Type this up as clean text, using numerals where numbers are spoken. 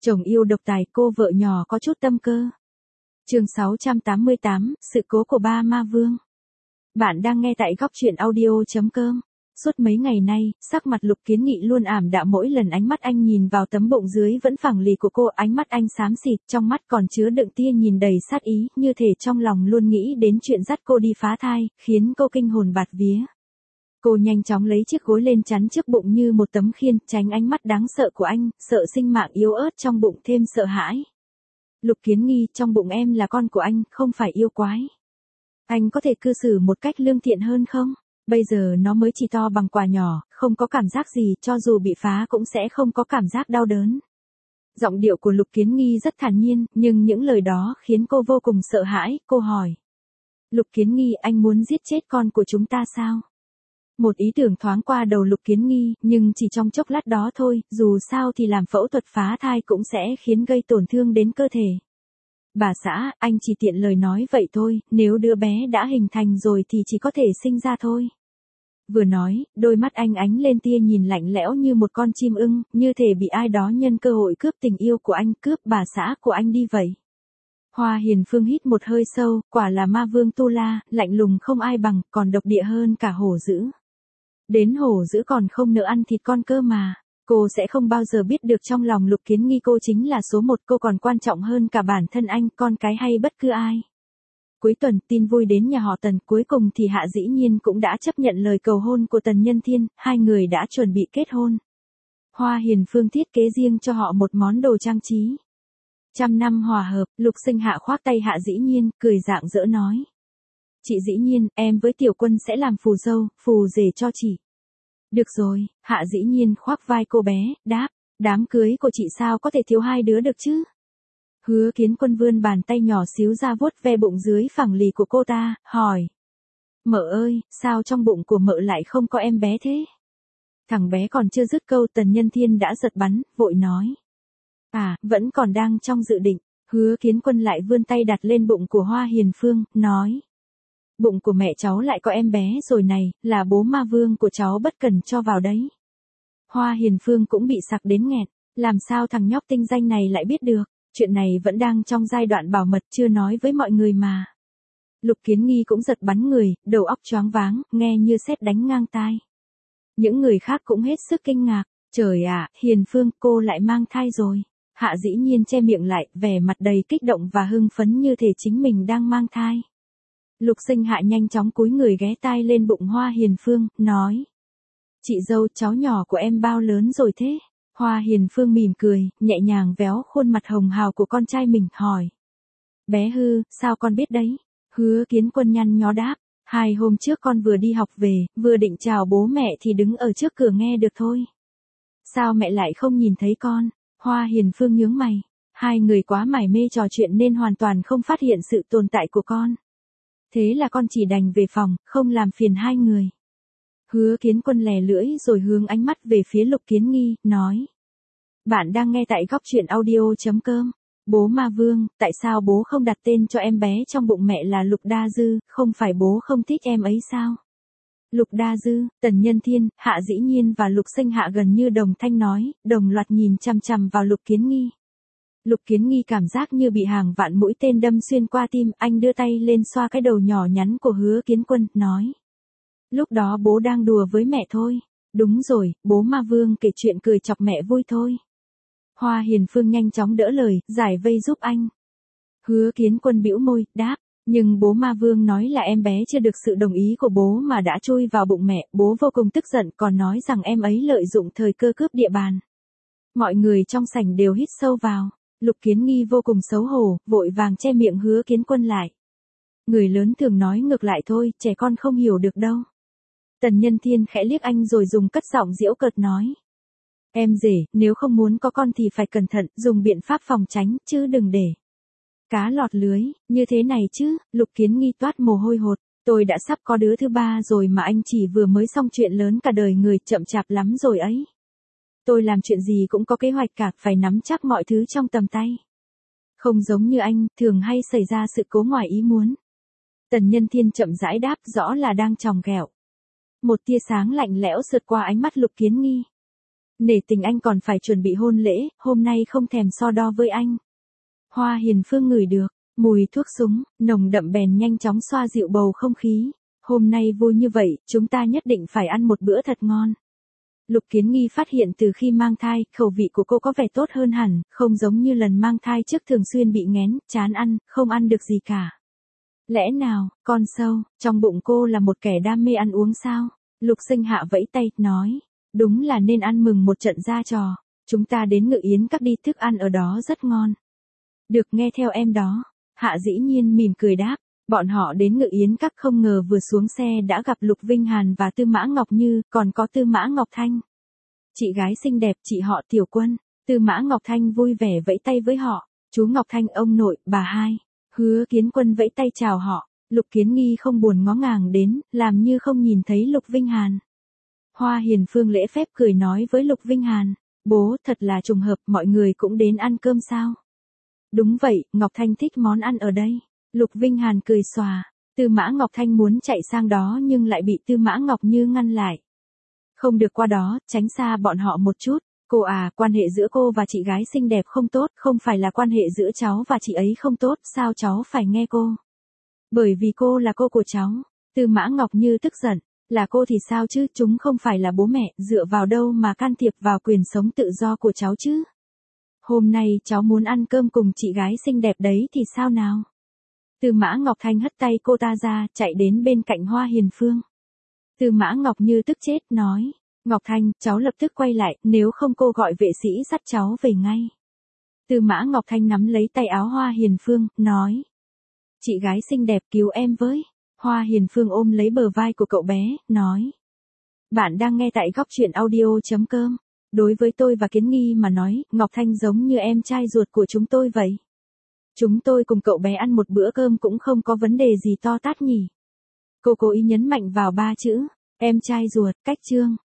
Chồng yêu độc tài, cô vợ nhỏ có chút tâm cơ. Chương 688, sự cố của ba ma vương. Bạn đang nghe tại góc truyện audio.com. Suốt mấy ngày nay, sắc mặt Lục Kiến Nghị luôn ảm đạm, mỗi lần ánh mắt anh nhìn vào tấm bụng dưới vẫn phẳng lì của cô, ánh mắt anh xám xịt, trong mắt còn chứa đựng tia nhìn đầy sát ý, như thể trong lòng luôn nghĩ đến chuyện dắt cô đi phá thai, khiến cô kinh hồn bạt vía. Cô nhanh chóng lấy chiếc gối lên chắn trước bụng như một tấm khiên, tránh ánh mắt đáng sợ của anh, sợ sinh mạng yếu ớt trong bụng thêm sợ hãi. Lục Kiến Nghi, trong bụng em là con của anh, không phải yêu quái. Anh có thể cư xử một cách lương thiện hơn không? Bây giờ nó mới chỉ to bằng quả nhỏ, không có cảm giác gì, cho dù bị phá cũng sẽ không có cảm giác đau đớn. Giọng điệu của Lục Kiến Nghi rất thản nhiên, nhưng những lời đó khiến cô vô cùng sợ hãi, cô hỏi. Lục Kiến Nghi, anh muốn giết chết con của chúng ta sao? Một ý tưởng thoáng qua đầu Lục Kiến Nghi, nhưng chỉ trong chốc lát đó thôi, dù sao thì làm phẫu thuật phá thai cũng sẽ khiến gây tổn thương đến cơ thể. Bà xã, anh chỉ tiện lời nói vậy thôi, nếu đứa bé đã hình thành rồi thì chỉ có thể sinh ra thôi. Vừa nói, đôi mắt anh ánh lên tia nhìn lạnh lẽo như một con chim ưng, như thể bị ai đó nhân cơ hội cướp tình yêu của anh, cướp bà xã của anh đi vậy. Hoa Hiền Phương hít một hơi sâu, quả là ma vương Tu La, lạnh lùng không ai bằng, còn độc địa hơn cả hổ dữ. Đến hổ dữ còn không nỡ ăn thịt con cơ mà. Cô sẽ không bao giờ biết được trong lòng Lục Kiến Nghi cô chính là số một, cô còn quan trọng hơn cả bản thân anh, con cái hay bất cứ ai. Cuối tuần, tin vui đến nhà họ Tần, cuối cùng thì Hạ Dĩ Nhiên cũng đã chấp nhận lời cầu hôn của Tần Nhân Thiên, hai người đã chuẩn bị kết hôn. Hoa Hiền Phương thiết kế riêng cho họ một món đồ trang trí. 100 năm hòa hợp, Lục Sinh Hạ khoác tay Hạ Dĩ Nhiên, cười rạng rỡ nói. Chị Dĩ Nhiên, em với Tiểu Quân sẽ làm phù dâu, phù rể cho chị. Được rồi, Hạ Dĩ Nhiên khoác vai cô bé, đáp, đám cưới của chị sao có thể thiếu hai đứa được chứ? Hứa Kiến Quân vươn bàn tay nhỏ xíu ra vuốt ve bụng dưới phẳng lì của cô ta, hỏi. Mợ ơi, sao trong bụng của mợ lại không có em bé thế? Thằng bé còn chưa dứt câu Tần Nhân Thiên đã giật bắn, vội nói. À, vẫn còn đang trong dự định. Hứa Kiến Quân lại vươn tay đặt lên bụng của Hoa Hiền Phương, nói. Bụng của mẹ cháu lại có em bé rồi này, là bố ma vương của cháu bất cần cho vào đấy. Hoa Hiền Phương cũng bị sặc đến nghẹt, làm sao thằng nhóc tinh danh này lại biết được, chuyện này vẫn đang trong giai đoạn bảo mật chưa nói với mọi người mà. Lục Kiến Nghi cũng giật bắn người, đầu óc choáng váng, nghe như sét đánh ngang tai. Những người khác cũng hết sức kinh ngạc, trời ạ, Hiền Phương, cô lại mang thai rồi. Hạ Dĩ Nhiên che miệng lại, vẻ mặt đầy kích động và hưng phấn như thể chính mình đang mang thai. Lục Sinh Hạ nhanh chóng cúi người ghé tai lên bụng Hoa Hiền Phương, nói. Chị dâu, cháu nhỏ của em bao lớn rồi thế? Hoa Hiền Phương mỉm cười, nhẹ nhàng véo khuôn mặt hồng hào của con trai mình, hỏi. Bé Hư, sao con biết đấy? Hứa Kiến Quân nhăn nhó đáp. 2 hôm trước con vừa đi học về, vừa định chào bố mẹ thì đứng ở trước cửa nghe được thôi. Sao mẹ lại không nhìn thấy con? Hoa Hiền Phương nhướng mày. Hai người quá mải mê trò chuyện nên hoàn toàn không phát hiện sự tồn tại của con. Thế là con chỉ đành về phòng, không làm phiền hai người. Hứa Kiến Quân lè lưỡi rồi hướng ánh mắt về phía Lục Kiến Nghi, nói. Bạn đang nghe tại góc truyện audio.com. Bố ma vương, tại sao bố không đặt tên cho em bé trong bụng mẹ là Lục Đa Dư, không phải bố không thích em ấy sao? Lục Đa Dư, Tần Nhân Thiên, Hạ Dĩ Nhiên và Lục Sinh Hạ gần như đồng thanh nói, đồng loạt nhìn chằm chằm vào Lục Kiến Nghi. Lục Kiến Nghi cảm giác như bị hàng vạn mũi tên đâm xuyên qua tim, anh đưa tay lên xoa cái đầu nhỏ nhắn của Hứa Kiến Quân, nói. Lúc đó bố đang đùa với mẹ thôi. Đúng rồi, bố ma vương kể chuyện cười chọc mẹ vui thôi. Hoa Hiền Phương nhanh chóng đỡ lời, giải vây giúp anh. Hứa Kiến Quân bĩu môi, đáp. Nhưng bố ma vương nói là em bé chưa được sự đồng ý của bố mà đã chui vào bụng mẹ, bố vô cùng tức giận còn nói rằng em ấy lợi dụng thời cơ cướp địa bàn. Mọi người trong sảnh đều hít sâu vào. Lục Kiến Nghi vô cùng xấu hổ, vội vàng che miệng Hứa Kiến Quân lại. Người lớn thường nói ngược lại thôi, trẻ con không hiểu được đâu. Tần Nhân Thiên khẽ liếc anh rồi dùng cất giọng giễu cợt nói. Em rể, nếu không muốn có con thì phải cẩn thận, dùng biện pháp phòng tránh, chứ đừng để cá lọt lưới, như thế này chứ. Lục Kiến Nghi toát mồ hôi hột. Tôi đã sắp có đứa thứ 3 rồi mà anh chỉ vừa mới xong chuyện lớn cả đời người, chậm chạp lắm rồi ấy. Tôi làm chuyện gì cũng có kế hoạch cả, phải nắm chắc mọi thứ trong tầm tay. Không giống như anh, thường hay xảy ra sự cố ngoài ý muốn. Tần Nhân Thiên chậm rãi đáp, rõ là đang chòng ghẹo. Một tia sáng lạnh lẽo sượt qua ánh mắt Lục Kiến Nghi. Nể tình anh còn phải chuẩn bị hôn lễ, hôm nay không thèm so đo với anh. Hoa Hiền Phương ngửi được, mùi thuốc súng, nồng đậm bèn nhanh chóng xoa dịu bầu không khí. Hôm nay vui như vậy, chúng ta nhất định phải ăn một bữa thật ngon. Lục Kiến Nghi phát hiện từ khi mang thai, khẩu vị của cô có vẻ tốt hơn hẳn, không giống như lần mang thai trước thường xuyên bị nghén, chán ăn, không ăn được gì cả. Lẽ nào, con sâu, trong bụng cô là một kẻ đam mê ăn uống sao? Lục Sinh Hạ vẫy tay, nói, đúng là nên ăn mừng một trận ra trò, chúng ta đến Ngự Yến Các đi, thức ăn ở đó rất ngon. Được, nghe theo em đó. Hạ Dĩ Nhiên mỉm cười đáp. Bọn họ đến Ngự Yến Các, không ngờ vừa xuống xe đã gặp Lục Vinh Hàn và Tư Mã Ngọc Như, còn có Tư Mã Ngọc Thanh. Chị gái xinh đẹp, chị họ Tiểu Quân. Tư Mã Ngọc Thanh vui vẻ vẫy tay với họ. Chú Ngọc Thanh, ông nội, bà hai. Hứa Kiến Quân vẫy tay chào họ. Lục Kiến Nghi không buồn ngó ngàng đến, làm như không nhìn thấy Lục Vinh Hàn. Hoa Hiền Phương lễ phép cười nói với Lục Vinh Hàn. Bố, thật là trùng hợp, mọi người cũng đến ăn cơm sao? Đúng vậy, Ngọc Thanh thích món ăn ở đây. Lục Vinh Hàn cười xòa. Tư Mã Ngọc Thanh muốn chạy sang đó nhưng lại bị Tư Mã Ngọc Như ngăn lại. Không được qua đó, tránh xa bọn họ một chút. Cô à, quan hệ giữa cô và chị gái xinh đẹp không tốt, không phải là quan hệ giữa cháu và chị ấy không tốt, sao cháu phải nghe cô? Bởi vì cô là cô của cháu. Tư Mã Ngọc Như tức giận. Là cô thì sao chứ, chúng không phải là bố mẹ, dựa vào đâu mà can thiệp vào quyền sống tự do của cháu chứ? Hôm nay cháu muốn ăn cơm cùng chị gái xinh đẹp đấy thì sao nào? Tư Mã Ngọc Thanh hất tay cô ta ra, chạy đến bên cạnh Hoa Hiền Phương. Tư Mã Ngọc Như tức chết, nói. Ngọc Thanh, cháu lập tức quay lại, nếu không cô gọi vệ sĩ dắt cháu về ngay. Tư Mã Ngọc Thanh nắm lấy tay áo Hoa Hiền Phương, nói. Chị gái xinh đẹp, cứu em với. Hoa Hiền Phương ôm lấy bờ vai của cậu bé, nói. Bạn đang nghe tại góc truyện audio.com. Đối với tôi và Kiến Nghi mà nói, Ngọc Thanh giống như em trai ruột của chúng tôi vậy. Chúng tôi cùng cậu bé ăn một bữa cơm cũng không có vấn đề gì to tát nhỉ. Cô cố ý nhấn mạnh vào ba chữ, em trai ruột, cách chương.